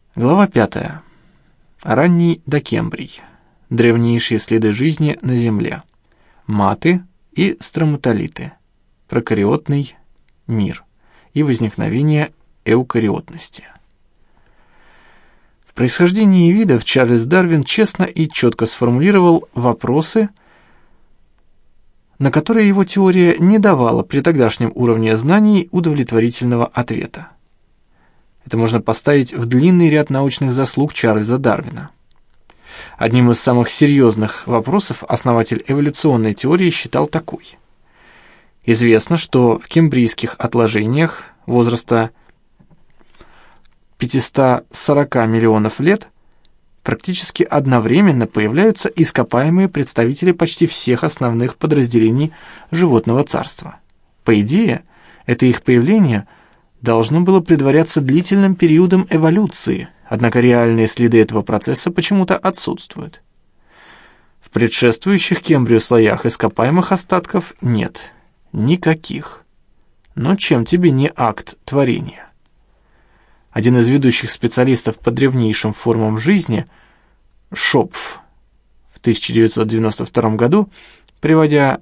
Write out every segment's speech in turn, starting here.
Глава 5. Ранний Докембрий. Древнейшие следы жизни на Земле. Маты и строматолиты. Прокариотный мир и возникновение эукариотности. В происхождении видов Чарльз Дарвин честно и четко сформулировал вопросы, на которые его теория не давала при тогдашнем уровне знаний удовлетворительного ответа. Это можно поставить в длинный ряд научных заслуг Чарльза Дарвина. Одним из самых серьезных вопросов основатель эволюционной теории считал такой. Известно, что в кембрийских отложениях возраста 540 миллионов лет практически одновременно появляются ископаемые представители почти всех основных подразделений животного царства. По идее, это их появление должно было предваряться длительным периодом эволюции, однако реальные следы этого процесса почему-то отсутствуют. В предшествующих Кембрию слоях ископаемых остатков нет. Никаких. Но чем тебе не акт творения? Один из ведущих специалистов по древнейшим формам жизни, Шопф, в 1992 году, приводя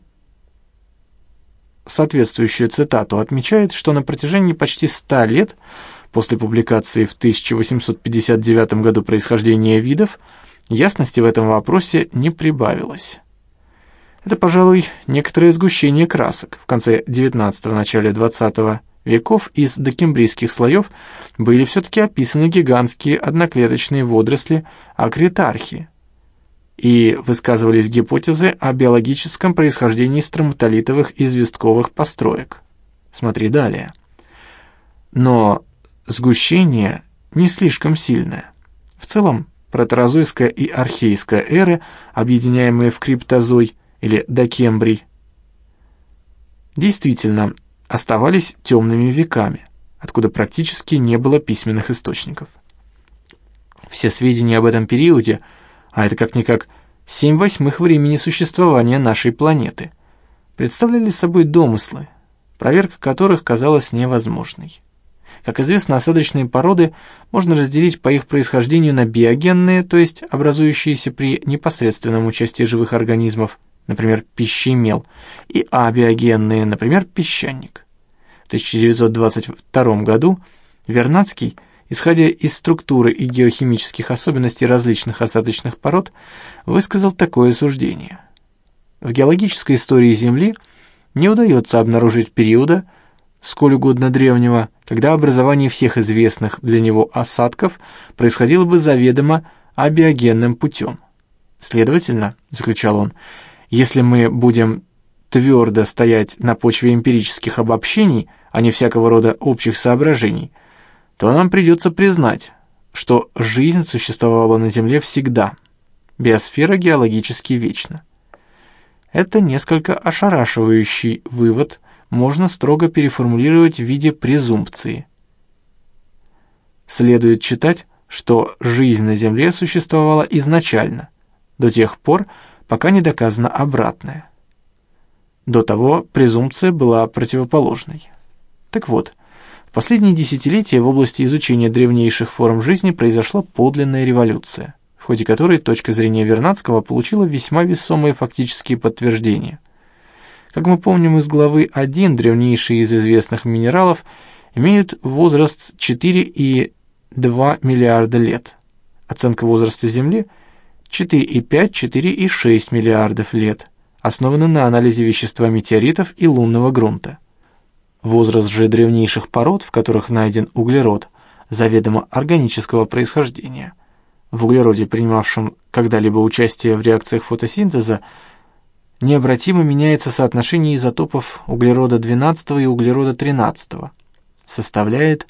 соответствующую цитату, отмечает, что на протяжении почти 100 лет после публикации в 1859 году происхождения видов ясности в этом вопросе не прибавилось. Это, пожалуй, некоторое сгущение красок. В конце XIX – начале XX веков из докембрийских слоев были все-таки описаны гигантские одноклеточные водоросли акритархи, и высказывались гипотезы о биологическом происхождении строматолитовых известковых построек. Смотри далее. Но сгущение не слишком сильное. В целом, протерозойская и архейская эры, объединяемые в криптозой или докембрий, действительно оставались темными веками, откуда практически не было письменных источников. Все сведения об этом периоде, а это как-никак 7/8 времени существования нашей планеты, представляли собой домыслы, проверка которых казалась невозможной. Как известно, осадочные породы можно разделить по их происхождению на биогенные, то есть образующиеся при непосредственном участии живых организмов, например, пищемел, и абиогенные, например, песчаник. В 1922 году Вернадский, исходя из структуры и геохимических особенностей различных осадочных пород, высказал такое суждение. В геологической истории Земли не удается обнаружить периода, сколь угодно древнего, когда образование всех известных для него осадков происходило бы заведомо абиогенным путем. Следовательно, заключал он, если мы будем твердо стоять на почве эмпирических обобщений, а не всякого рода общих соображений, то нам придется признать, что жизнь существовала на Земле всегда, биосфера геологически вечна. Это несколько ошарашивающий вывод можно строго переформулировать в виде презумпции. Следует считать, что жизнь на Земле существовала изначально, до тех пор, пока не доказано обратное. До того презумпция была противоположной. Так вот, в последние десятилетия в области изучения древнейших форм жизни произошла подлинная революция, в ходе которой точка зрения Вернадского получила весьма весомые фактические подтверждения. Как мы помним из главы 1, древнейшие из известных минералов имеют возраст 4,2 миллиарда лет. Оценка возраста Земли – 4,5–4,6 миллиардов лет, основана на анализе вещества метеоритов и лунного грунта. Возраст же древнейших пород, в которых найден углерод, заведомо органического происхождения. В углероде, принимавшем когда-либо участие в реакциях фотосинтеза, необратимо меняется соотношение изотопов углерода-12 и углерода-13, составляет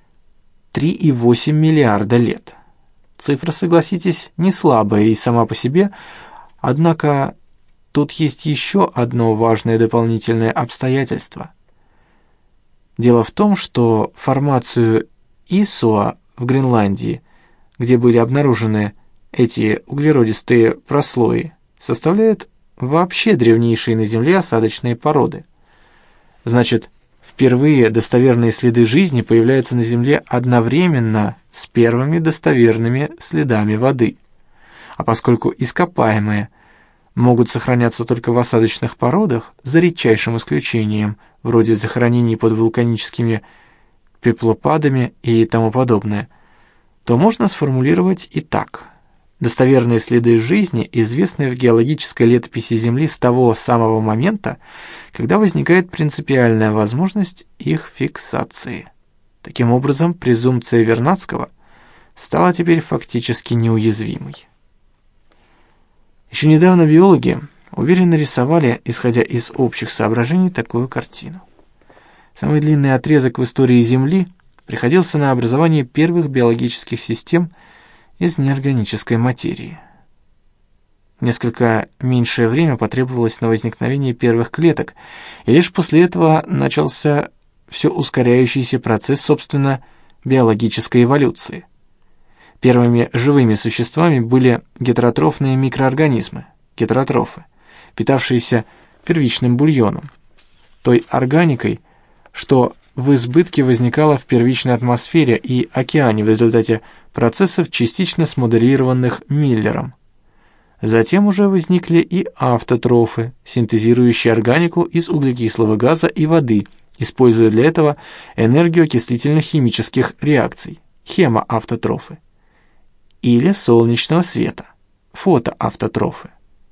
3,8 миллиарда лет. Цифра, согласитесь, не слабая и сама по себе, однако тут есть еще одно важное дополнительное обстоятельство. Дело в том, что формацию Исуа в Гренландии, где были обнаружены эти углеродистые прослои, составляют вообще древнейшие на Земле осадочные породы. Значит, Впервые достоверные следы жизни появляются на Земле одновременно с первыми достоверными следами воды. А поскольку ископаемые могут сохраняться только в осадочных породах, за редчайшим исключением, вроде захоронений под вулканическими пеплопадами и тому подобное, то можно сформулировать и так. Достоверные следы жизни известны в геологической летописи Земли с того самого момента, когда возникает принципиальная возможность их фиксации. Таким образом, презумпция Вернадского стала теперь фактически неуязвимой. Еще недавно биологи уверенно рисовали, исходя из общих соображений, такую картину. Самый длинный отрезок в истории Земли приходился на образование первых биологических систем из неорганической материи. Несколько меньшее время потребовалось на возникновение первых клеток, и лишь после этого начался все ускоряющийся процесс, собственно, биологической эволюции. Первыми живыми существами были гетеротрофные микроорганизмы, гетеротрофы, питавшиеся первичным бульоном, той органикой, что в избытке возникала в первичной атмосфере и океане в результате процессов, частично смоделированных Миллером. Затем уже возникли и автотрофы, синтезирующие органику из углекислого газа и воды, используя для этого энергию окислительно-химических реакций, хемоавтотрофы, или солнечного света, фотоавтотрофы.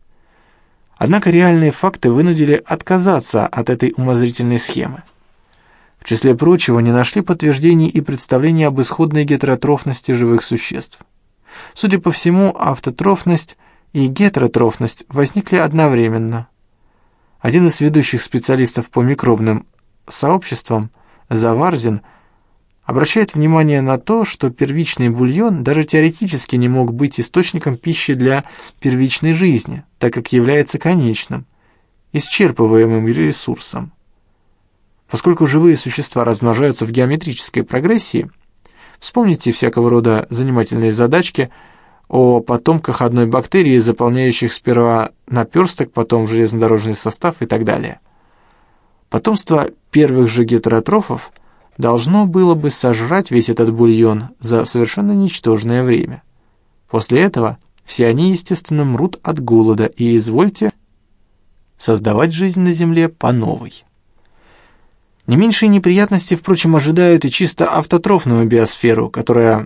Однако реальные факты вынудили отказаться от этой умозрительной схемы. В числе прочего, не нашли подтверждений и представлений об исходной гетеротрофности живых существ. Судя по всему, автотрофность и гетеротрофность возникли одновременно. Один из ведущих специалистов по микробным сообществам, Заварзин, обращает внимание на то, что первичный бульон даже теоретически не мог быть источником пищи для первичной жизни, так как является конечным, исчерпываемым ресурсом. Поскольку живые существа размножаются в геометрической прогрессии, вспомните всякого рода занимательные задачки о потомках одной бактерии, заполняющих сперва наперсток, потом железнодорожный состав и так далее. Потомство первых же гетеротрофов должно было бы сожрать весь этот бульон за совершенно ничтожное время. После этого все они, естественно, мрут от голода, и извольте создавать жизнь на Земле по новой. Не меньшие неприятности, впрочем, ожидают и чисто автотрофную биосферу, которая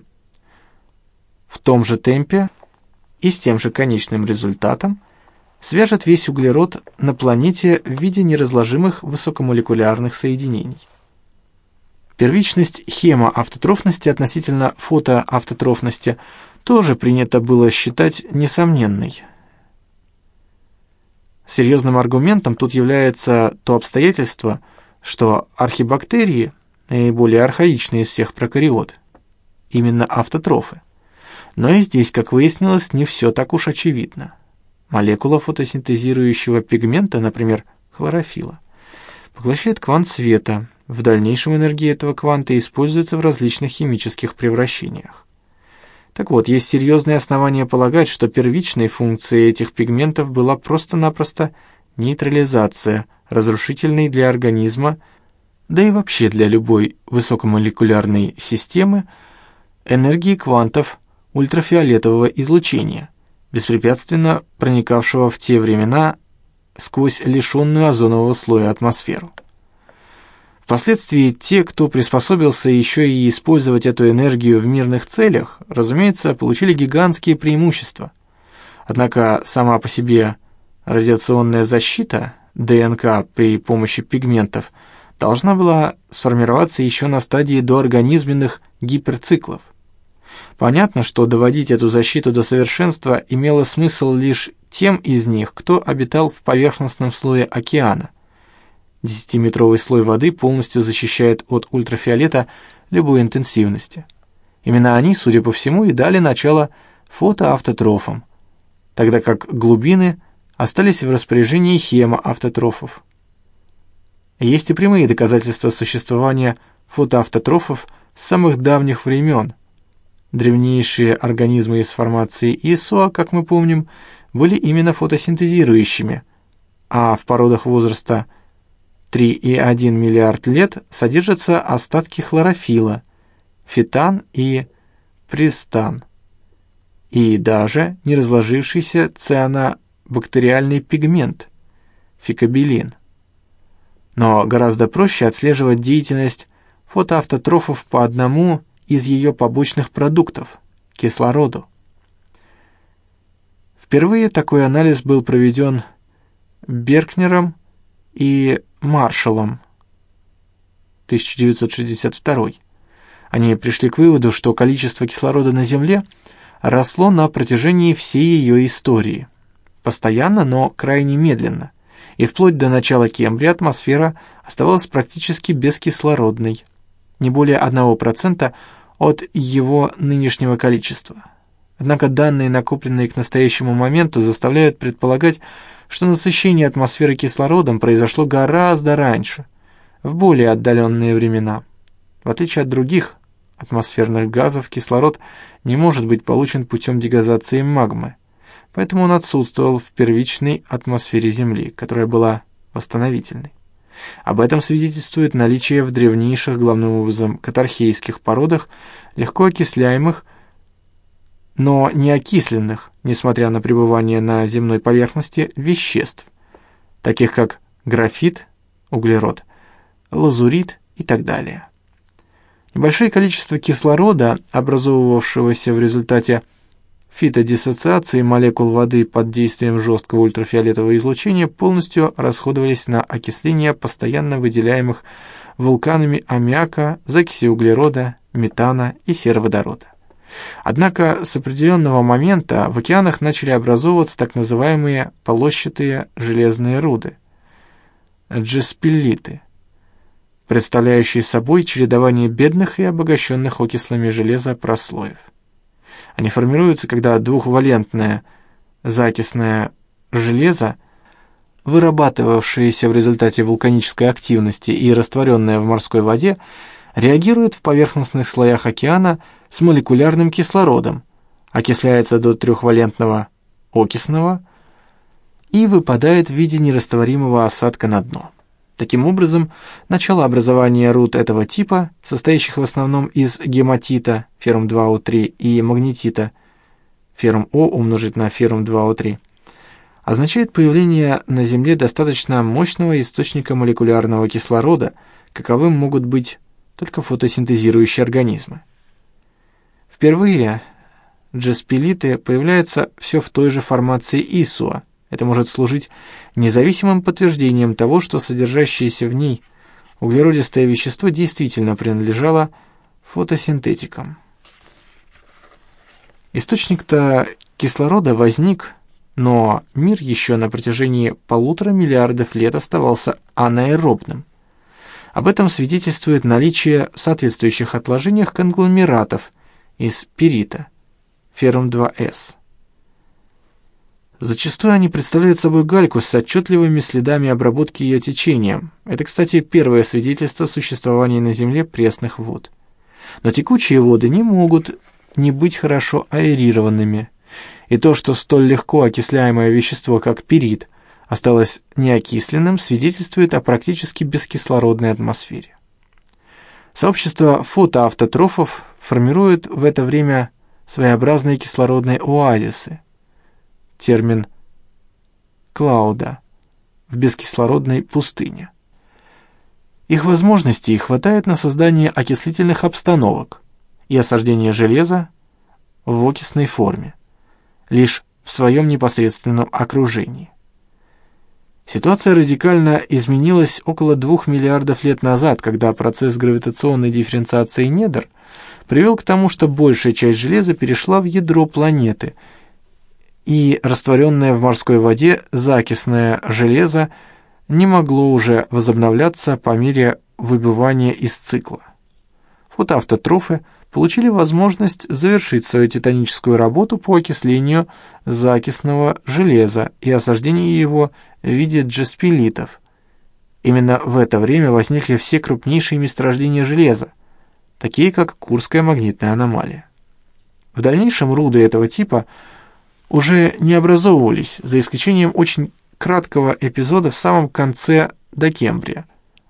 в том же темпе и с тем же конечным результатом свяжет весь углерод на планете в виде неразложимых высокомолекулярных соединений. Первичность хемоавтотрофности относительно фотоавтотрофности тоже принято было считать несомненной. Серьезным аргументом тут является то обстоятельство, что архибактерии, наиболее архаичные из всех прокариот, именно автотрофы. Но и здесь, как выяснилось, не все так уж очевидно. Молекула фотосинтезирующего пигмента, например, хлорофилла, поглощает квант света. В дальнейшем энергия этого кванта используется в различных химических превращениях. Так вот, есть серьезные основания полагать, что первичной функцией этих пигментов была просто-напросто нейтрализация, разрушительной для организма, да и вообще для любой высокомолекулярной системы, энергии квантов ультрафиолетового излучения, беспрепятственно проникавшего в те времена сквозь лишенную озонового слоя атмосферу. Впоследствии те, кто приспособился еще и использовать эту энергию в мирных целях, разумеется, получили гигантские преимущества. Однако сама по себе радиационная защита, ДНК при помощи пигментов, должна была сформироваться еще на стадии доорганизменных гиперциклов. Понятно, что доводить эту защиту до совершенства имело смысл лишь тем из них, кто обитал в поверхностном слое океана. 10-метровый слой воды полностью защищает от ультрафиолета любой интенсивности. Именно они, судя по всему, и дали начало фотоавтотрофам, тогда как глубины остались в распоряжении хемоавтотрофов. Есть и прямые доказательства существования фотоавтотрофов с самых давних времен. Древнейшие организмы из формации Иисуа, как мы помним, были именно фотосинтезирующими, а в породах возраста 3,1 миллиард лет содержатся остатки хлорофилла, фитан и пристан, и даже не разложившийся цианобактериальный пигмент, фикобилин. Но гораздо проще отслеживать деятельность фотоавтотрофов по одному из ее побочных продуктов – кислороду. Впервые такой анализ был проведен Беркнером и Маршаллом, 1962. Они пришли к выводу, что количество кислорода на Земле росло на протяжении всей ее истории. Постоянно, но крайне медленно. И вплоть до начала Кембрия атмосфера оставалась практически бескислородной, не более 1% от его нынешнего количества. Однако данные, накопленные к настоящему моменту, заставляют предполагать, что насыщение атмосферы кислородом произошло гораздо раньше, в более отдаленные времена. В отличие от других атмосферных газов, кислород не может быть получен путем дегазации магмы, поэтому он отсутствовал в первичной атмосфере Земли, которая была восстановительной. Об этом свидетельствует наличие в древнейших, главным образом, катархейских породах легко окисляемых, но не окисленных, несмотря на пребывание на земной поверхности, веществ, таких как графит, углерод, лазурит и так далее. Небольшое количество кислорода, образовывавшегося в результате фитодиссоциации молекул воды под действием жесткого ультрафиолетового излучения, полностью расходовались на окисление постоянно выделяемых вулканами аммиака, закиси углерода, метана и сероводорода. Однако с определенного момента в океанах начали образовываться так называемые полосчатые железные руды, джеспеллиты, представляющие собой чередование бедных и обогащенных окислами железа прослоев. Они формируются, когда двухвалентное закисное железо, вырабатывавшееся в результате вулканической активности и растворенное в морской воде, реагирует в поверхностных слоях океана с молекулярным кислородом, окисляется до трехвалентного окисного и выпадает в виде нерастворимого осадка на дно. Таким образом, начало образования руд этого типа, состоящих в основном из гематита, феррум-2О3, и магнетита, феррум-О умножить на феррум-2О3, означает появление на Земле достаточно мощного источника молекулярного кислорода, каковым могут быть только фотосинтезирующие организмы. Впервые джеспеллиты появляются все в той же формации Исуа. Это может служить независимым подтверждением того, что содержащееся в ней углеродистое вещество действительно принадлежало фотосинтетикам. Источник-то кислорода возник, но мир еще на протяжении 1,5 миллиарда лет оставался анаэробным. Об этом свидетельствует наличие в соответствующих отложениях конгломератов из пирита, феррум-2С. Зачастую они представляют собой гальку с отчетливыми следами обработки ее течением. Это, кстати, первое свидетельство существования на Земле пресных вод. Но текучие воды не могут не быть хорошо аэрированными. И то, что столь легко окисляемое вещество, как пирит, осталось неокисленным, свидетельствует о практически бескислородной атмосфере. Сообщество фотоавтотрофов формирует в это время своеобразные кислородные оазисы, термин «клауда», в бескислородной пустыне. Их возможностей хватает на создание окислительных обстановок и осаждение железа в окисной форме, лишь в своем непосредственном окружении. Ситуация радикально изменилась около 2 миллиардов лет назад, когда процесс гравитационной дифференциации недр привел к тому, что большая часть железа перешла в ядро планеты, и растворенное в морской воде закисное железо не могло уже возобновляться по мере выбывания из цикла. Фотоавтотрофы получили возможность завершить свою титаническую работу по окислению закисного железа и осаждению его в виде джеспеллитов. Именно в это время возникли все крупнейшие месторождения железа, такие как Курская магнитная аномалия. В дальнейшем руды этого типа уже не образовывались, за исключением очень краткого эпизода в самом конце Докембрия,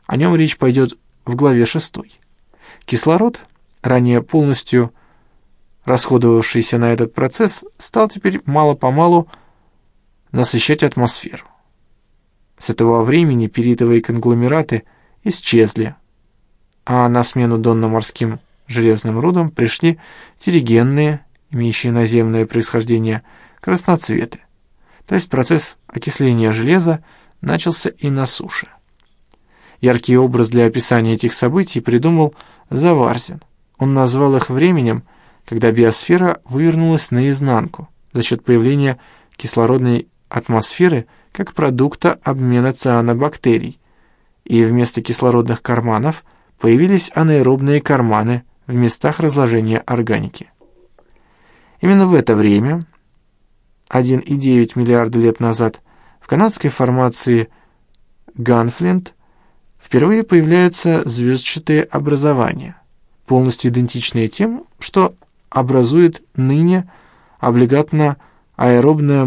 О нем речь пойдет в главе 6. Кислород, ранее полностью расходовавшийся на этот процесс, стал теперь мало-помалу насыщать атмосферу. С этого времени пиритовые конгломераты исчезли, а на смену донно-морским железным рудам пришли терригенные, имеющие наземное происхождение, красноцветы, то есть процесс окисления железа начался и на суше. Яркий образ для описания этих событий придумал Заварзин. Он назвал их временем, когда биосфера вывернулась наизнанку за счет появления кислородной атмосферы как продукта обмена цианобактерий, и вместо кислородных карманов появились анаэробные карманы в местах разложения органики. Именно в это время, 1,9 миллиарда лет назад, в канадской формации Ганфлинт впервые появляются звездчатые образования, полностью идентичные тем, что образует ныне облигатно-аэробная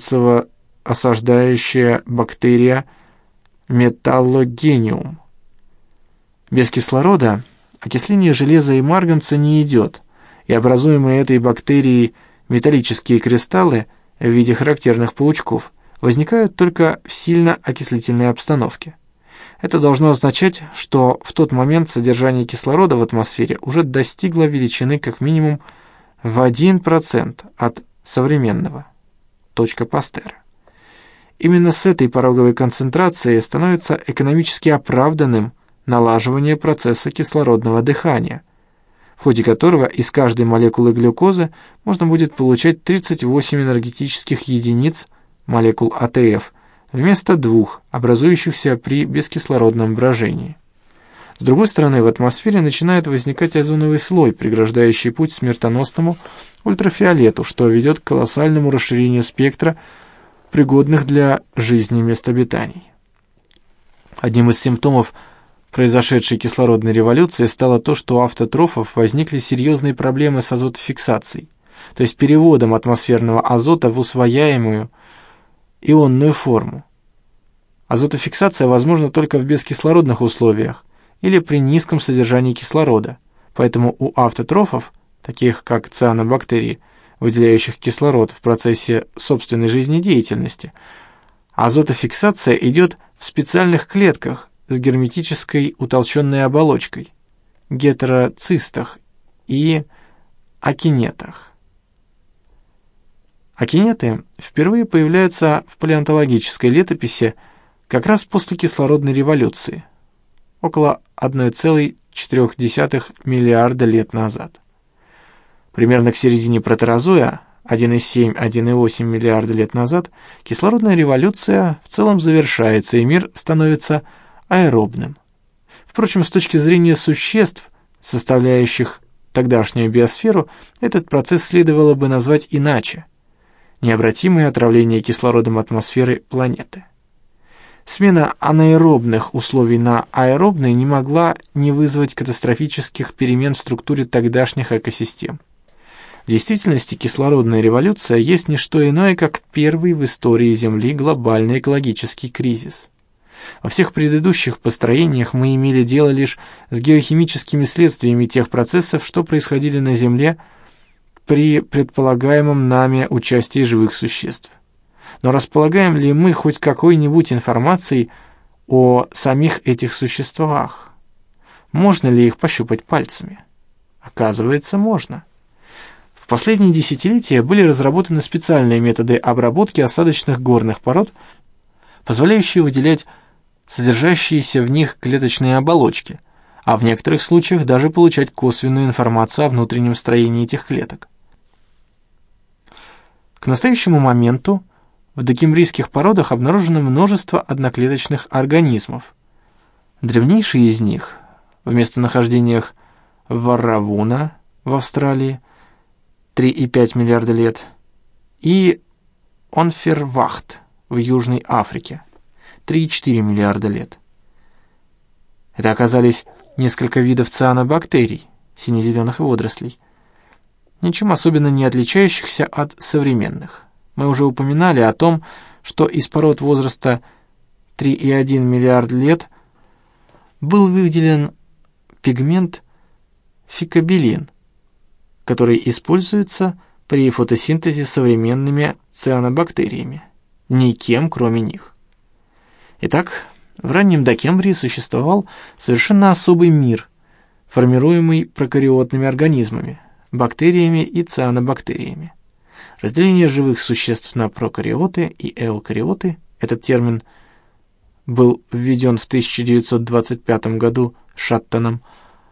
марганцево-осаждающая бактерия металлогениум. Без кислорода окисление железа и марганца не идет, и образуемые этой бактерией металлические кристаллы в виде характерных паучков возникают только в сильно окислительной обстановке. Это должно означать, что в тот момент содержание кислорода в атмосфере уже достигло величины как минимум в 1% от современного. Точка Пастера. Именно с этой пороговой концентрации становится экономически оправданным налаживание процесса кислородного дыхания, в ходе которого из каждой молекулы глюкозы можно будет получать 38 энергетических единиц молекул АТФ вместо 2, образующихся при бескислородном брожении. С другой стороны, в атмосфере начинает возникать озоновый слой, преграждающий путь смертоносному ультрафиолету, что ведет к колоссальному расширению спектра пригодных для жизни мест обитаний. Одним из симптомов произошедшей кислородной революции стало то, что у автотрофов возникли серьезные проблемы с азотофиксацией, то есть переводом атмосферного азота в усвояемую ионную форму. Азотофиксация возможна только в бескислородных условиях или при низком содержании кислорода, поэтому у автотрофов, таких как цианобактерии, выделяющих кислород в процессе собственной жизнедеятельности, азотофиксация идет в специальных клетках с герметической утолщенной оболочкой, гетероцистах и акинетах. Акинеты впервые появляются в палеонтологической летописи как раз после кислородной революции, около 1,4 миллиарда лет назад. Примерно к середине протерозоя, 1,7–1,8 миллиарда лет назад, кислородная революция в целом завершается, и мир становится аэробным. Впрочем, с точки зрения существ, составляющих тогдашнюю биосферу, этот процесс следовало бы назвать иначе – необратимое отравление кислородом атмосферы планеты. Смена анаэробных условий на аэробные не могла не вызвать катастрофических перемен в структуре тогдашних экосистем. В действительности кислородная революция есть не что иное, как первый в истории Земли глобальный экологический кризис. Во всех предыдущих построениях мы имели дело лишь с геохимическими следствиями тех процессов, что происходили на Земле при предполагаемом нами участии живых существ. Но располагаем ли мы хоть какой-нибудь информацией о самих этих существах? Можно ли их пощупать пальцами? Оказывается, можно. В последние десятилетия были разработаны специальные методы обработки осадочных горных пород, позволяющие выделять содержащиеся в них клеточные оболочки, а в некоторых случаях даже получать косвенную информацию о внутреннем строении этих клеток. К настоящему моменту в докембрийских породах обнаружено множество одноклеточных организмов. Древнейшие из них в местонахождениях Варравуна в Австралии 3,5 миллиарда лет и Онфервахт в Южной Африке 3,4 миллиарда лет. Это оказались несколько видов цианобактерий, сине-зеленых водорослей, ничем особенно не отличающихся от современных. Мы уже упоминали о том, что из пород возраста 3,1 миллиард лет был выделен пигмент фикобилин, который используется при фотосинтезе современными цианобактериями, никем кроме них. Итак, в раннем Докембрии существовал совершенно особый мир, формируемый прокариотными организмами, бактериями и цианобактериями. Разделение живых существ на прокариоты и эукариоты, этот термин был введен в 1925 году Шаттоном,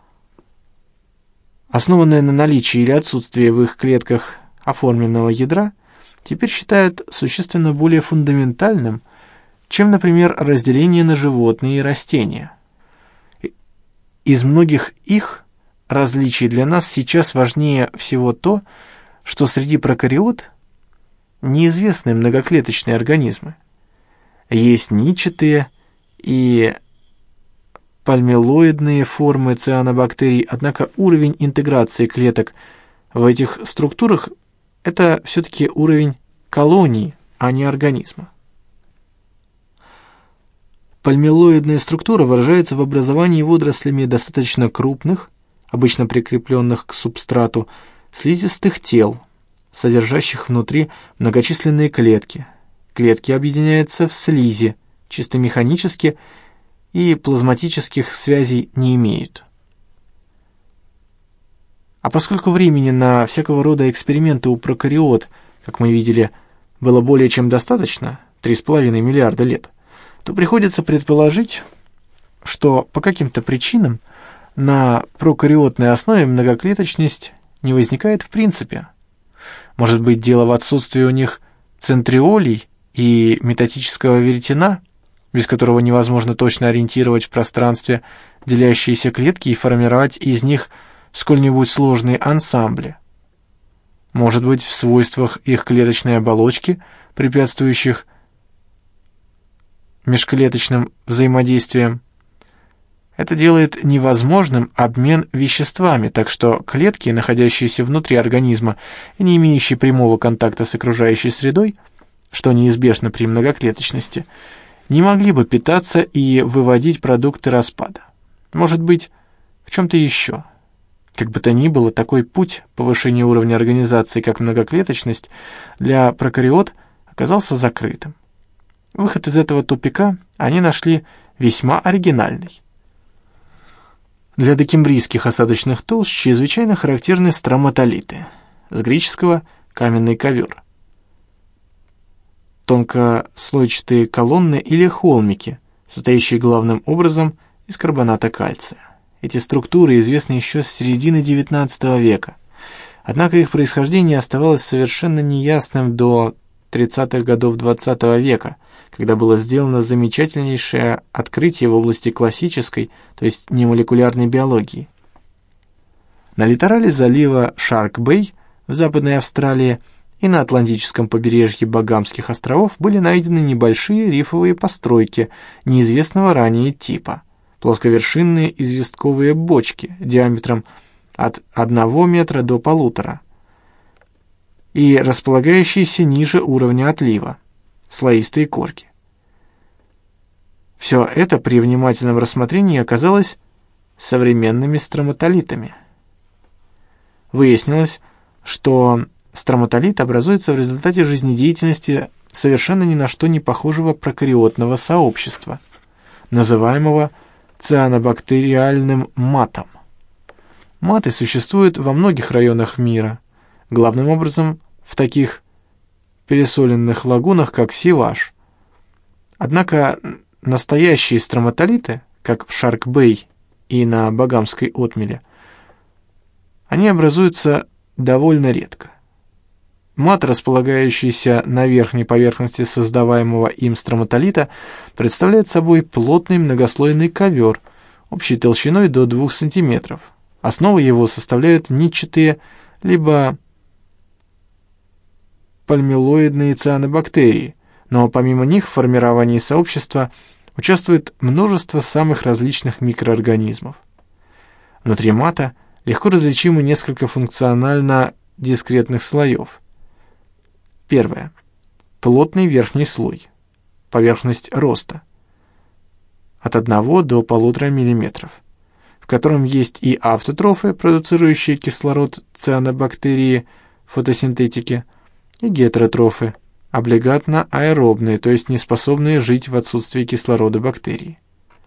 основанное на наличии или отсутствии в их клетках оформленного ядра, теперь считают существенно более фундаментальным, чем, например, разделение на животные и растения. Из многих их различий для нас сейчас важнее всего то, что среди прокариот неизвестны многоклеточные организмы. Есть нитчатые и пальмилоидные формы цианобактерий, однако уровень интеграции клеток в этих структурах – это все-таки уровень колонии, а не организма. Пальмилоидная структура выражается в образовании водорослями достаточно крупных, обычно прикрепленных к субстрату, слизистых тел, содержащих внутри многочисленные клетки. Клетки объединяются в слизи, чисто механически, и плазматических связей не имеют. А поскольку времени на всякого рода эксперименты у прокариот, как мы видели, было более чем достаточно, 3,5 миллиарда лет, то приходится предположить, что по каким-то причинам на прокариотной основе многоклеточность не возникает в принципе. Может быть, дело в отсутствии у них центриолей и метатического веретена, без которого невозможно точно ориентировать в пространстве делящиеся клетки и формировать из них сколь-нибудь сложные ансамбли. Может быть, в свойствах их клеточной оболочки, препятствующих межклеточным взаимодействиям. Это делает невозможным обмен веществами, так что клетки, находящиеся внутри организма и не имеющие прямого контакта с окружающей средой, что неизбежно при многоклеточности, не могли бы питаться и выводить продукты распада. Может быть, в чем-то еще. Как бы то ни было, такой путь повышения уровня организации, как многоклеточность, для прокариот оказался закрытым. Выход из этого тупика они нашли весьма оригинальный. Для докембрийских осадочных толщ чрезвычайно характерны строматолиты, с греческого «каменный ковер», тонкослойчатые колонны или холмики, состоящие главным образом из карбоната кальция. Эти структуры известны еще с середины XIX века, однако их происхождение оставалось совершенно неясным до 30-х годов XX века, когда было сделано замечательнейшее открытие в области классической, то есть немолекулярной биологии. На литорале залива Шарк-Бэй в Западной Австралии и на Атлантическом побережье Багамских островов были найдены небольшие рифовые постройки неизвестного ранее типа, плосковершинные известковые бочки диаметром от 1 метра до 1,5 и располагающиеся ниже уровня отлива, слоистые корки. Все это при внимательном рассмотрении оказалось современными строматолитами. Выяснилось, что строматолит образуется в результате жизнедеятельности совершенно ни на что не похожего прокариотного сообщества, называемого цианобактериальным матом. Маты существуют во многих районах мира, главным образом в таких пересоленных лагунах, как Сиваш. Однако настоящие строматолиты, как в Шарк-Бэй и на Багамской отмеле, они образуются довольно редко. Мат, располагающийся на верхней поверхности создаваемого им строматолита, представляет собой плотный многослойный ковер общей толщиной до 2 см. Основу его составляют нитчатые либо пальмилоидные цианобактерии, но помимо них в формировании сообщества участвует множество самых различных микроорганизмов. Внутри мата легко различимы несколько функционально дискретных слоев. Первое. Плотный верхний слой, поверхность роста. от 1 до 1,5 мм, в котором есть и автотрофы, продуцирующие кислород цианобактерии фотосинтетики, и гетеротрофы, облигатно-аэробные, то есть неспособные жить в отсутствии кислорода бактерии.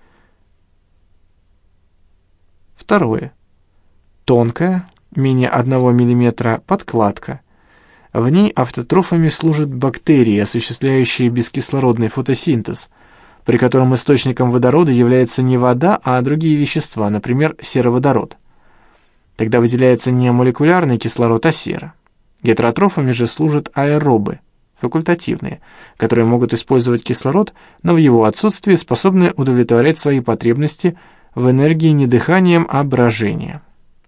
Второе. Тонкая, менее 1 мм подкладка. В ней автотрофами служат бактерии, осуществляющие бескислородный фотосинтез, при котором источником водорода является не вода, а другие вещества, например, сероводород. Тогда выделяется не молекулярный кислород, а сера. Гетеротрофами же служат аэробы, факультативные, которые могут использовать кислород, но в его отсутствии способны удовлетворять свои потребности в энергии не дыханием, а брожением.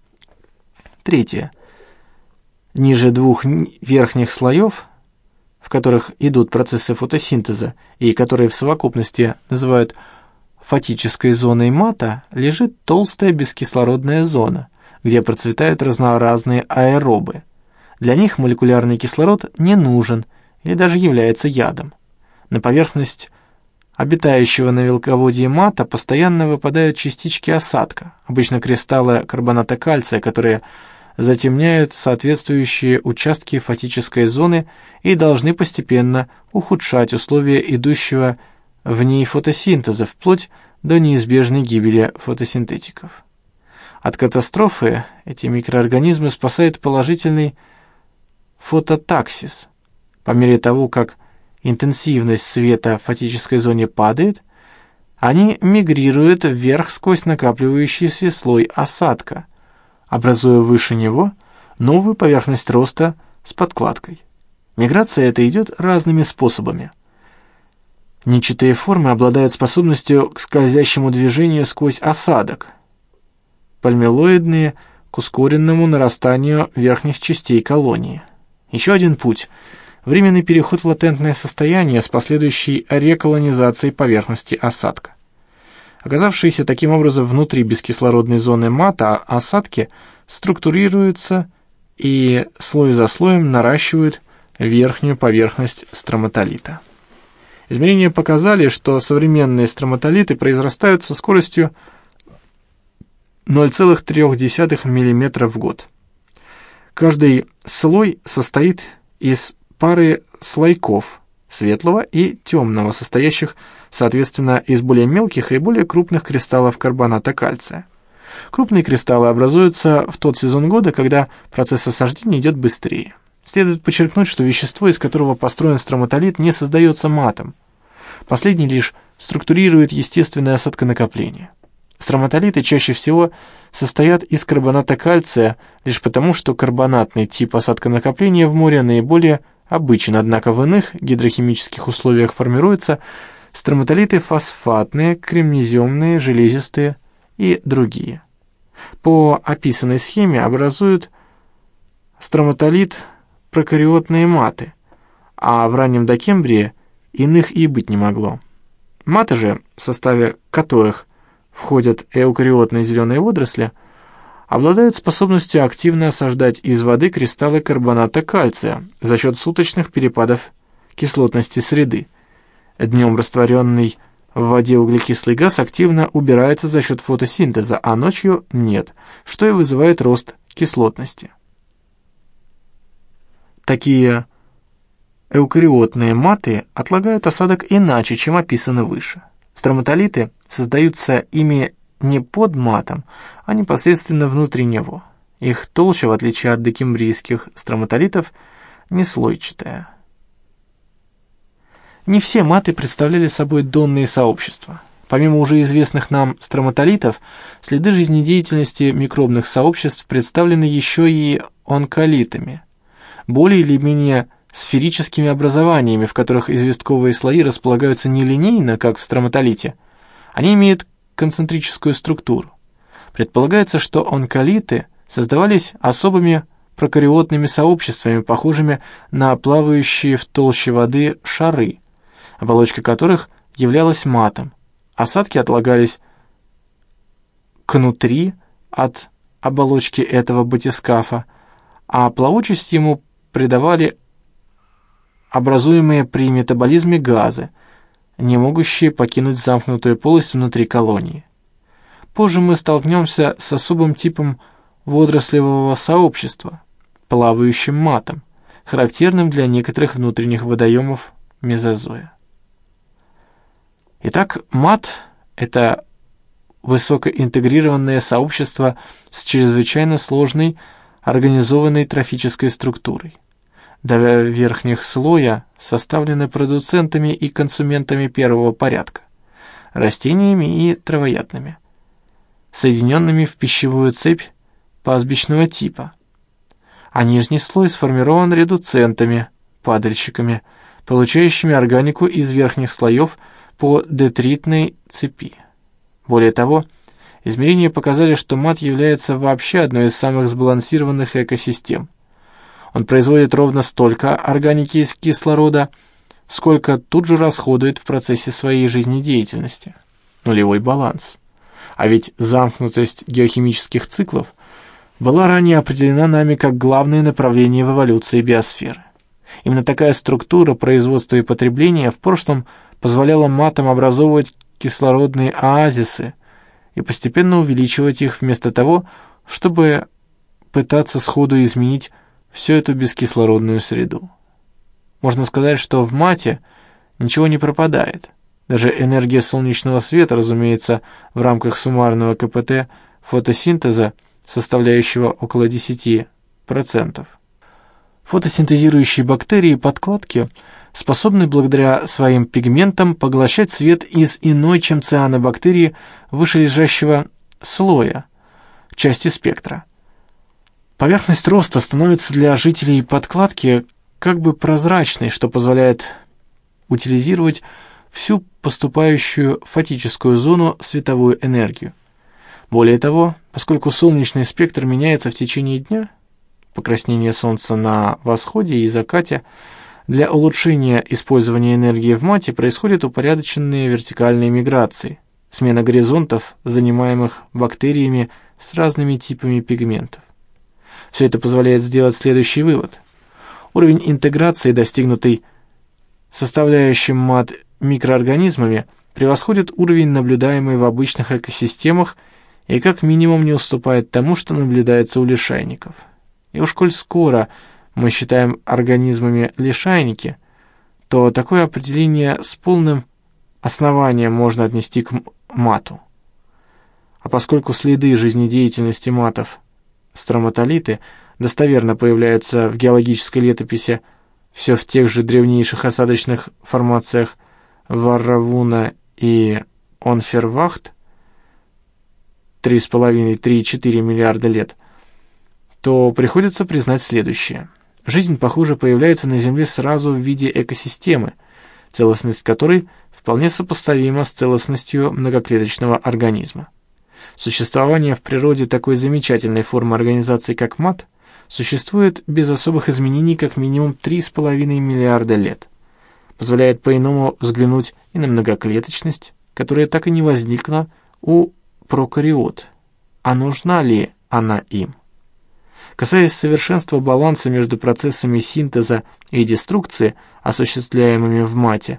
Третье. Ниже 2 верхних слоев, в которых идут процессы фотосинтеза и которые в совокупности называют фотической зоной мата, лежит толстая бескислородная зона, где процветают разнообразные аэробы. Для них молекулярный кислород не нужен или даже является ядом. На поверхность обитающего на мелководье мата постоянно выпадают частички осадка, обычно кристаллы карбоната кальция, которые затемняют соответствующие участки фотической зоны и должны постепенно ухудшать условия идущего в ней фотосинтеза вплоть до неизбежной гибели фотосинтетиков. От катастрофы эти микроорганизмы спасает положительный фототаксис. По мере того, как интенсивность света в фотической зоне падает, они мигрируют вверх сквозь накапливающийся слой осадка, образуя выше него новую поверхность роста с подкладкой. Миграция эта идет разными способами. Нечетые формы обладают способностью к скользящему движению сквозь осадок, пальмилоидные — к ускоренному нарастанию верхних частей колонии. Еще один путь — временный переход в латентное состояние с последующей реколонизацией поверхности осадка. Оказавшиеся таким образом внутри бескислородной зоны мата, осадки структурируются и слой за слоем наращивают верхнюю поверхность строматолита. Измерения показали, что современные строматолиты произрастают со скоростью 0,3 мм в год. Каждый слой состоит из пары слойков светлого и темного, состоящих, соответственно, из более мелких и более крупных кристаллов карбоната кальция. Крупные кристаллы образуются в тот сезон года, когда процесс осаждения идет быстрее. Следует подчеркнуть, что вещество, из которого построен строматолит, не создается матом. Последний лишь структурирует естественное осадконакопление. Строматолиты чаще всего состоят из карбоната кальция лишь потому, что карбонатный тип осадконакопления в море наиболее обычен, однако в иных гидрохимических условиях формируются строматолиты фосфатные, кремнеземные, железистые и другие. По описанной схеме образуют строматолит прокариотные маты, а в раннем докембрии иных и быть не могло. Маты же, в составе которых входят эукариотные зеленые водоросли, обладают способностью активно осаждать из воды кристаллы карбоната кальция за счет суточных перепадов кислотности среды. Днем растворенный в воде углекислый газ активно убирается за счет фотосинтеза, а ночью нет, что и вызывает рост кислотности. Такие эукариотные маты отлагают осадок иначе, чем описано выше. Строматолиты создаются ими не под матом, а непосредственно внутри него. Их толща, в отличие от докембрийских строматолитов, не слойчатая. Не все маты представляли собой донные сообщества. Помимо уже известных нам строматолитов, следы жизнедеятельности микробных сообществ представлены еще и онколитами, более или менее сферическими образованиями, в которых известковые слои располагаются не линейно, как в строматолите. Они имеют концентрическую структуру. Предполагается, что онколиты создавались особыми прокариотными сообществами, похожими на плавающие в толще воды шары, оболочка которых являлась матом. Осадки отлагались кнутри от оболочки этого батискафа, а плавучесть ему придавали образуемые при метаболизме газы, не могущие покинуть замкнутую полость внутри колонии. Позже мы столкнемся с особым типом водорослевого сообщества, плавающим матом, характерным для некоторых внутренних водоемов мезозоя. Итак, мат – это высокоинтегрированное сообщество с чрезвычайно сложной организованной трофической структурой. До верхних слоя составлены продуцентами и консументами первого порядка, растениями и травоядными, соединенными в пищевую цепь пастбищного типа, а нижний слой сформирован редуцентами, падальщиками, получающими органику из верхних слоев по детритной цепи. Более того, измерения показали, что мат является вообще одной из самых сбалансированных экосистем. Он производит ровно столько органики из кислорода, сколько тут же расходует в процессе своей жизнедеятельности. Нулевой баланс. А ведь замкнутость геохимических циклов была ранее определена нами как главное направление в эволюции биосферы. Именно такая структура производства и потребления в прошлом позволяла матам образовывать кислородные оазисы и постепенно увеличивать их вместо того, чтобы пытаться сходу изменить всю эту бескислородную среду. Можно сказать, что в мате ничего не пропадает. Даже энергия солнечного света, разумеется, в рамках суммарного КПТ фотосинтеза, составляющего около 10%. Фотосинтезирующие бактерии подкладки способны благодаря своим пигментам поглощать свет из иной, чем цианобактерии, вышележащего слоя, части спектра. Поверхность роста становится для жителей подкладки как бы прозрачной, что позволяет утилизировать всю поступающую фотическую зону световую энергию. Более того, поскольку солнечный спектр меняется в течение дня, покраснение солнца на восходе и закате, для улучшения использования энергии в мате происходят упорядоченные вертикальные миграции, смена горизонтов, занимаемых бактериями с разными типами пигментов. Все это позволяет сделать следующий вывод. Уровень интеграции, достигнутый составляющим мат микроорганизмами, превосходит уровень, наблюдаемый в обычных экосистемах, и как минимум не уступает тому, что наблюдается у лишайников. И уж коль скоро мы считаем организмами лишайники, то такое определение с полным основанием можно отнести к мату. А поскольку следы жизнедеятельности матов, строматолиты, достоверно появляются в геологической летописи все в тех же древнейших осадочных формациях Варравуна и Онфервахт 3,5-3,4 миллиарда лет, то приходится признать следующее. Жизнь, похоже, появляется на Земле сразу в виде экосистемы, целостность которой вполне сопоставима с целостностью многоклеточного организма. Существование в природе такой замечательной формы организации, как мат, существует без особых изменений как минимум 3,5 миллиарда лет. Позволяет по-иному взглянуть и на многоклеточность, которая так и не возникла у прокариот. А нужна ли она им? Касаясь совершенства баланса между процессами синтеза и деструкции, осуществляемыми в мате,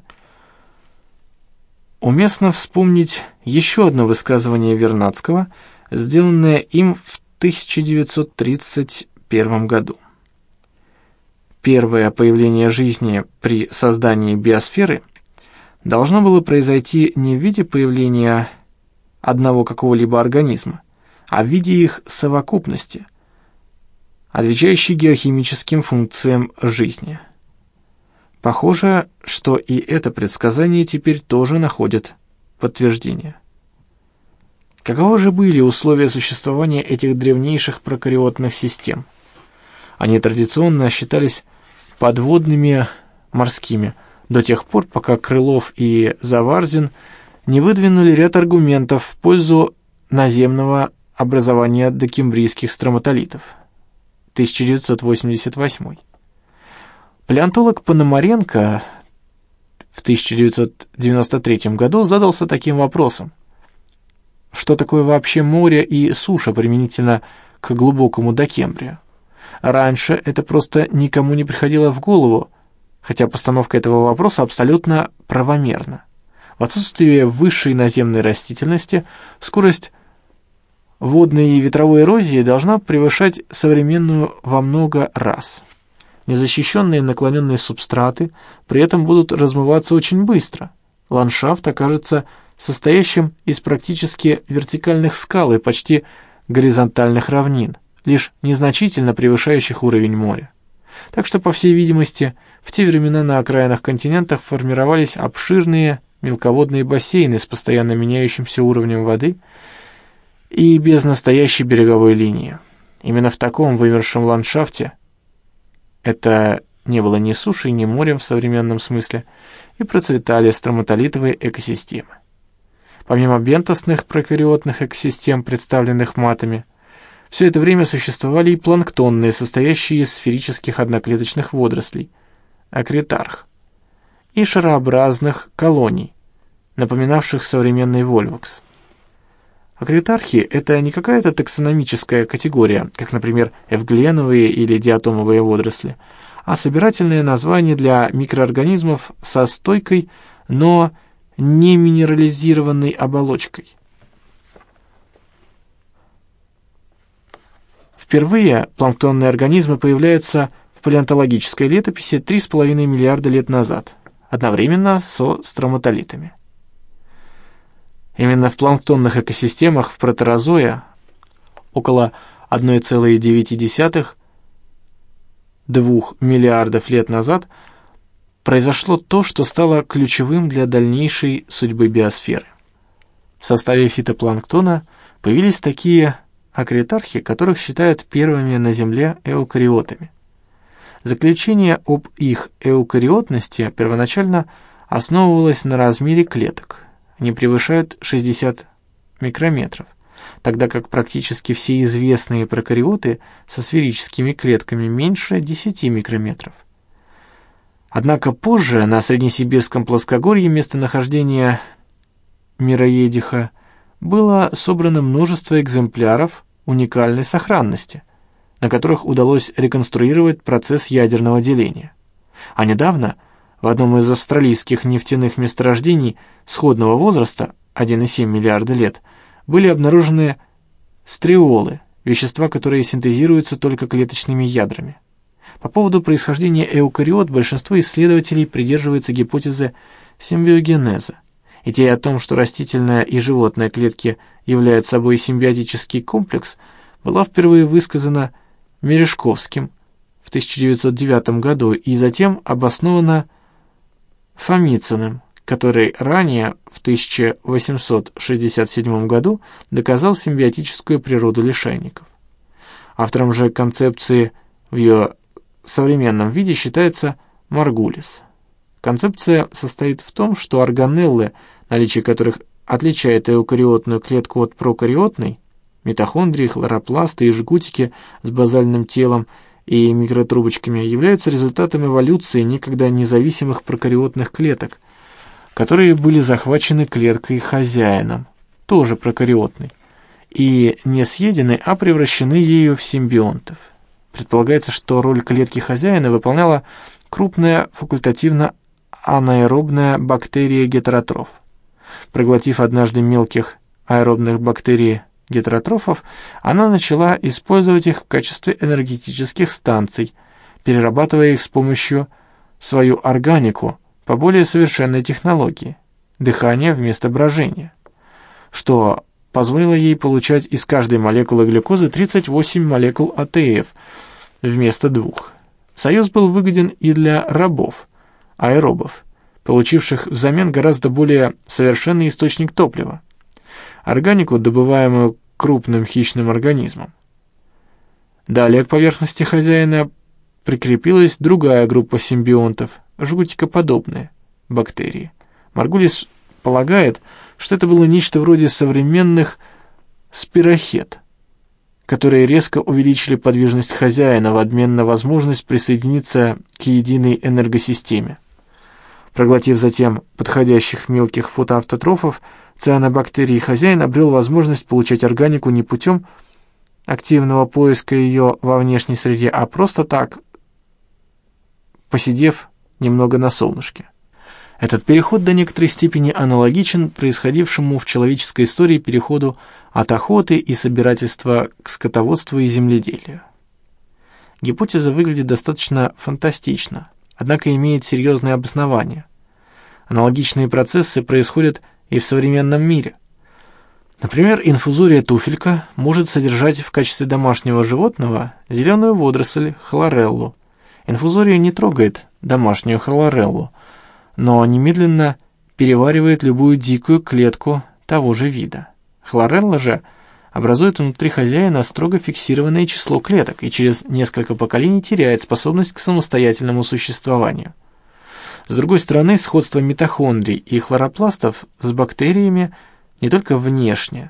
уместно вспомнить еще одно высказывание Вернадского, сделанное им в 1931 году. Первое появление жизни при создании биосферы должно было произойти не в виде появления одного какого-либо организма, а в виде их совокупности, отвечающей геохимическим функциям жизни. Похоже, что и это предсказание теперь тоже находит подтверждение. Каковы же были условия существования этих древнейших прокариотных систем? Они традиционно считались подводными морскими, до тех пор, пока Крылов и Заварзин не выдвинули ряд аргументов в пользу наземного образования докембрийских строматолитов. 1988. Палеонтолог Пономаренко в 1993 году задался таким вопросом. Что такое вообще море и суша применительно к глубокому Докембрию? Раньше это просто никому не приходило в голову, хотя постановка этого вопроса абсолютно правомерна. В отсутствие высшей наземной растительности скорость водной и ветровой эрозии должна превышать современную во много раз. Незащищенные наклоненные субстраты при этом будут размываться очень быстро. Ландшафт окажется состоящим из практически вертикальных скал и почти горизонтальных равнин, лишь незначительно превышающих уровень моря. Так что, по всей видимости, в те времена на окраинах континентов формировались обширные мелководные бассейны с постоянно меняющимся уровнем воды и без настоящей береговой линии. Именно в таком вымершем ландшафте, это не было ни сушей, ни морем в современном смысле, и процветали строматолитовые экосистемы. Помимо бентосных прокариотных экосистем, представленных матами, все это время существовали и планктонные, состоящие из сферических одноклеточных водорослей, акритарх, и шарообразных колоний, напоминавших современный вольвакс. Акритархи – это не какая-то таксономическая категория, как, например, эвгленовые или диатомовые водоросли, а собирательное название для микроорганизмов со стойкой, но не минерализированной оболочкой. Впервые планктонные организмы появляются в палеонтологической летописи 3,5 миллиарда лет назад, одновременно со строматолитами. Именно в планктонных экосистемах в протерозое около 1,9–2 миллиардов лет назад произошло то, что стало ключевым для дальнейшей судьбы биосферы. В составе фитопланктона появились такие акритархи, которых считают первыми на Земле эукариотами. Заключение об их эукариотности первоначально основывалось на размере клеток. Они превышают 60 микрометров, тогда как практически все известные прокариоты со сферическими клетками меньше 10 микрометров. Однако позже на Среднесибирском плоскогорье местонахождения мироедиха было собрано множество экземпляров уникальной сохранности, на которых удалось реконструировать процесс ядерного деления. А недавно в одном из австралийских нефтяных месторождений сходного возраста, 1,7 миллиарда лет, были обнаружены стриолы, вещества, которые синтезируются только клеточными ядрами. По поводу происхождения эукариот большинство исследователей придерживается гипотезы симбиогенеза. Идея о том, что растительная и животная клетки являют собой симбиотический комплекс, была впервые высказана Мережковским в 1909 году и затем обоснована Фомицыным, который ранее, в 1867 году, доказал симбиотическую природу лишайников. Автором же концепции в ее современном виде считается Маргулис. Концепция состоит в том, что органеллы, наличие которых отличает эукариотную клетку от прокариотной, митохондрии, хлоропласты и жгутики с базальным телом и микротрубочками, являются результатом эволюции некогда независимых прокариотных клеток, которые были захвачены клеткой хозяином, тоже прокариотной, и не съедены, а превращены ею в симбионтов. Предполагается, что роль клетки хозяина выполняла крупная факультативно-анаэробная бактерия-гетеротроф. Проглотив однажды мелких аэробных бактерий-гетеротрофов, она начала использовать их в качестве энергетических станций, перерабатывая их с помощью свою органику по более совершенной технологии – дыхание вместо брожения, что позволило ей получать из каждой молекулы глюкозы 38 молекул АТФ вместо 2. Союз был выгоден и для рабов, аэробов, получивших взамен гораздо более совершенный источник топлива – органику, добываемую крупным хищным организмом. Далее к поверхности хозяина прикрепилась другая группа симбионтов, жгутикоподобные бактерии. Маргулис полагает, что это было нечто вроде современных спирохет, которые резко увеличили подвижность хозяина в обмен на возможность присоединиться к единой энергосистеме. Проглотив затем подходящих мелких фотоавтотрофов, цианобактерий хозяин обрел возможность получать органику не путем активного поиска ее во внешней среде, а просто так, посидев немного на солнышке. Этот переход до некоторой степени аналогичен происходившему в человеческой истории переходу от охоты и собирательства к скотоводству и земледелию. Гипотеза выглядит достаточно фантастично, однако имеет серьезное обоснование. Аналогичные процессы происходят и в современном мире. Например, инфузория туфелька может содержать в качестве домашнего животного зеленую водоросль хлореллу. Инфузория не трогает домашнюю хлореллу, но немедленно переваривает любую дикую клетку того же вида. Хлорелла же образует внутри хозяина строго фиксированное число клеток и через несколько поколений теряет способность к самостоятельному существованию. С другой стороны, сходство митохондрий и хлоропластов с бактериями не только внешне.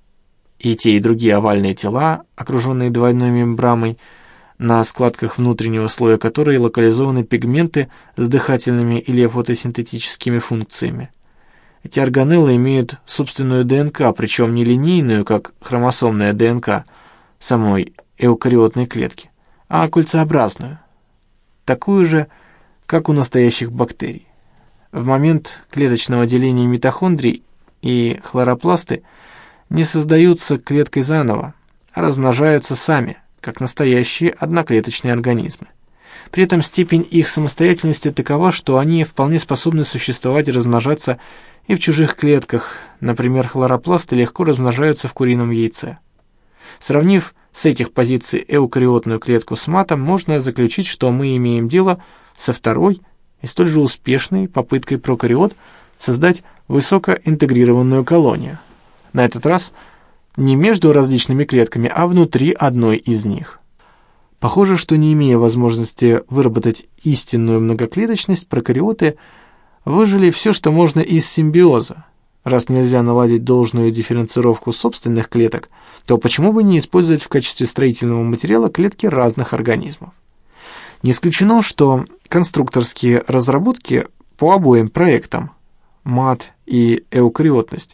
И те, и другие овальные тела, окруженные двойной мембраной, на складках внутреннего слоя которой локализованы пигменты с дыхательными или фотосинтетическими функциями. Эти органеллы имеют собственную ДНК, причем не линейную, как хромосомная ДНК самой эукариотной клетки, а кольцеобразную, такую же, как у настоящих бактерий. В момент клеточного деления митохондрий и хлоропласты не создаются клеткой заново, а размножаются сами, как настоящие одноклеточные организмы. При этом степень их самостоятельности такова, что они вполне способны существовать и размножаться и в чужих клетках, например, хлоропласты легко размножаются в курином яйце. Сравнив с этих позиций эукариотную клетку с матом, можно заключить, что мы имеем дело со второй и столь же успешной попыткой прокариот создать высокоинтегрированную колонию. На этот раз не между различными клетками, а внутри одной из них. Похоже, что не имея возможности выработать истинную многоклеточность, прокариоты выжили все, что можно из симбиоза. Раз нельзя наладить должную дифференцировку собственных клеток, то почему бы не использовать в качестве строительного материала клетки разных организмов? Не исключено, что конструкторские разработки по обоим проектам, МАТ и эукариотность,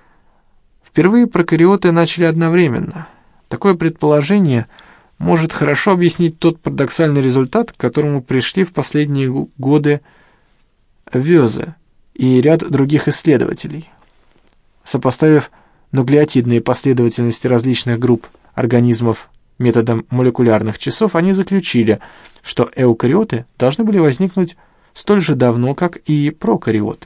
впервые прокариоты начали одновременно. Такое предположение может хорошо объяснить тот парадоксальный результат, к которому пришли в последние годы Вёзе и ряд других исследователей. Сопоставив нуклеотидные последовательности различных групп организмов методом молекулярных часов, они заключили, что эукариоты должны были возникнуть столь же давно, как и прокариоты.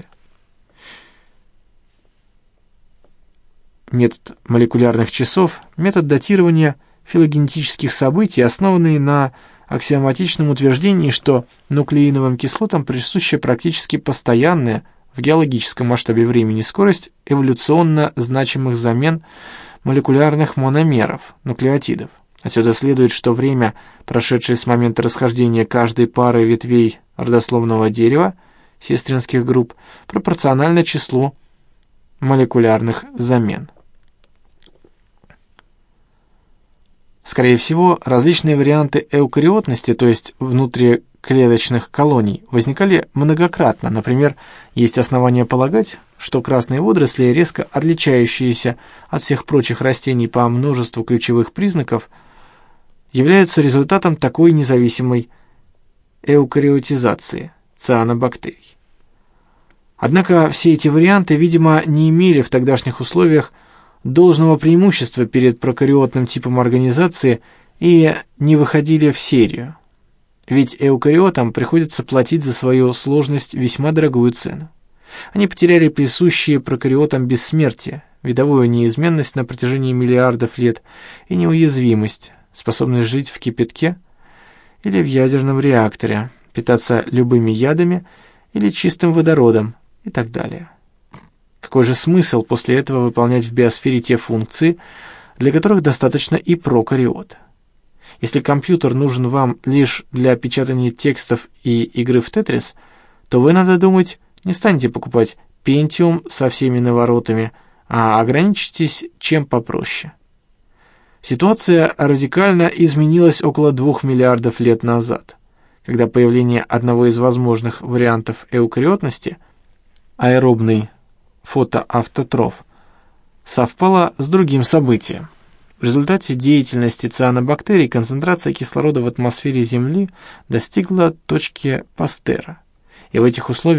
Метод молекулярных часов – метод датирования филогенетических событий, основанный на аксиоматичном утверждении, что нуклеиновым кислотам присуща практически постоянная в геологическом масштабе времени скорость эволюционно значимых замен молекулярных мономеров, нуклеотидов. Отсюда следует, что время, прошедшее с момента расхождения каждой пары ветвей родословного дерева, сестринских групп, пропорционально числу молекулярных замен. Скорее всего, различные варианты эукариотности, то есть внутриклеточных колоний, возникали многократно. Например, есть основания полагать, что красные водоросли, резко отличающиеся от всех прочих растений по множеству ключевых признаков, являются результатом такой независимой эукариотизации цианобактерий. Однако все эти варианты, видимо, не имели в тогдашних условиях должного преимущества перед прокариотным типом организации и не выходили в серию. Ведь эукариотам приходится платить за свою сложность весьма дорогую цену. Они потеряли присущие прокариотам бессмертие, видовую неизменность на протяжении миллиардов лет и неуязвимость, способность жить в кипятке или в ядерном реакторе, питаться любыми ядами или чистым водородом и так далее. Какой же смысл после этого выполнять в биосфере те функции, для которых достаточно и прокариот? Если компьютер нужен вам лишь для печатания текстов и игры в Тетрис, то вы, надо думать, не станете покупать Pentium со всеми наворотами, а ограничитесь чем попроще. Ситуация радикально изменилась около 2 миллиардов лет назад, когда появление одного из возможных вариантов эукариотности, аэробный фотоавтотроф, совпало с другим событием. В результате деятельности цианобактерий концентрация кислорода в атмосфере Земли достигла точки Пастера, и в этих условиях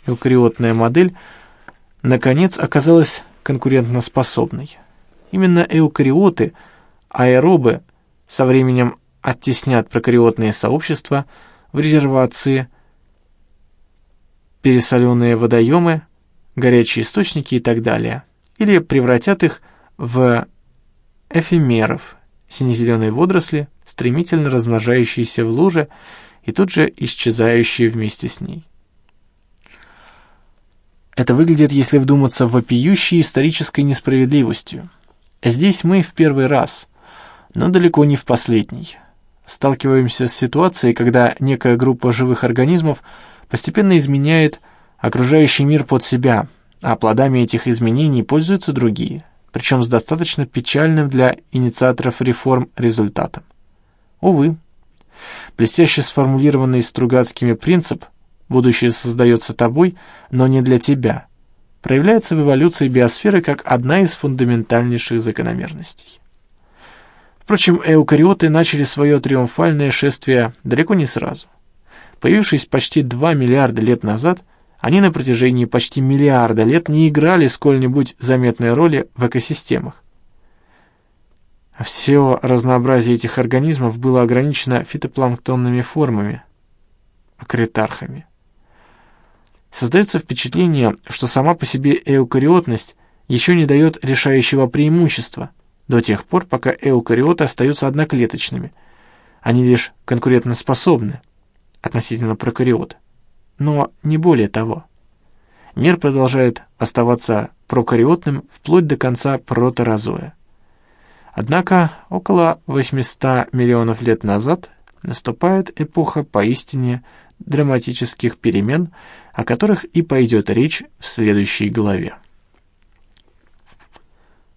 эукариотная модель наконец оказалась конкурентоспособной. Именно эукариоты, аэробы, со временем оттеснят прокариотные сообщества в резервации, пересоленные водоемы, горячие источники и так далее, или превратят их в эфемеров, сине-зеленые водоросли, стремительно размножающиеся в луже и тут же исчезающие вместе с ней. Это выглядит, если вдуматься, вопиющей исторической несправедливостью. Здесь мы в первый раз, но далеко не в последний, сталкиваемся с ситуацией, когда некая группа живых организмов постепенно изменяет окружающий мир под себя, а плодами этих изменений пользуются другие, причем с достаточно печальным для инициаторов реформ результатом. Увы, блестяще сформулированный Стругацкими принцип «будущее создается тобой, но не для тебя» проявляется в эволюции биосферы как одна из фундаментальнейших закономерностей. Впрочем, эукариоты начали свое триумфальное шествие далеко не сразу. Появившись почти 2 миллиарда лет назад, они на протяжении почти миллиарда лет не играли сколь-нибудь заметной роли в экосистемах. Все разнообразие этих организмов было ограничено фитопланктонными формами, акритархами. Создается впечатление, что сама по себе эукариотность еще не дает решающего преимущества до тех пор, пока эукариоты остаются одноклеточными. Они лишь конкурентоспособны относительно прокариот, но не более того. Мир продолжает оставаться прокариотным вплоть до конца протерозоя. Однако около 800 миллионов лет назад наступает эпоха поистине драматических перемен, о которых и пойдет речь в следующей главе.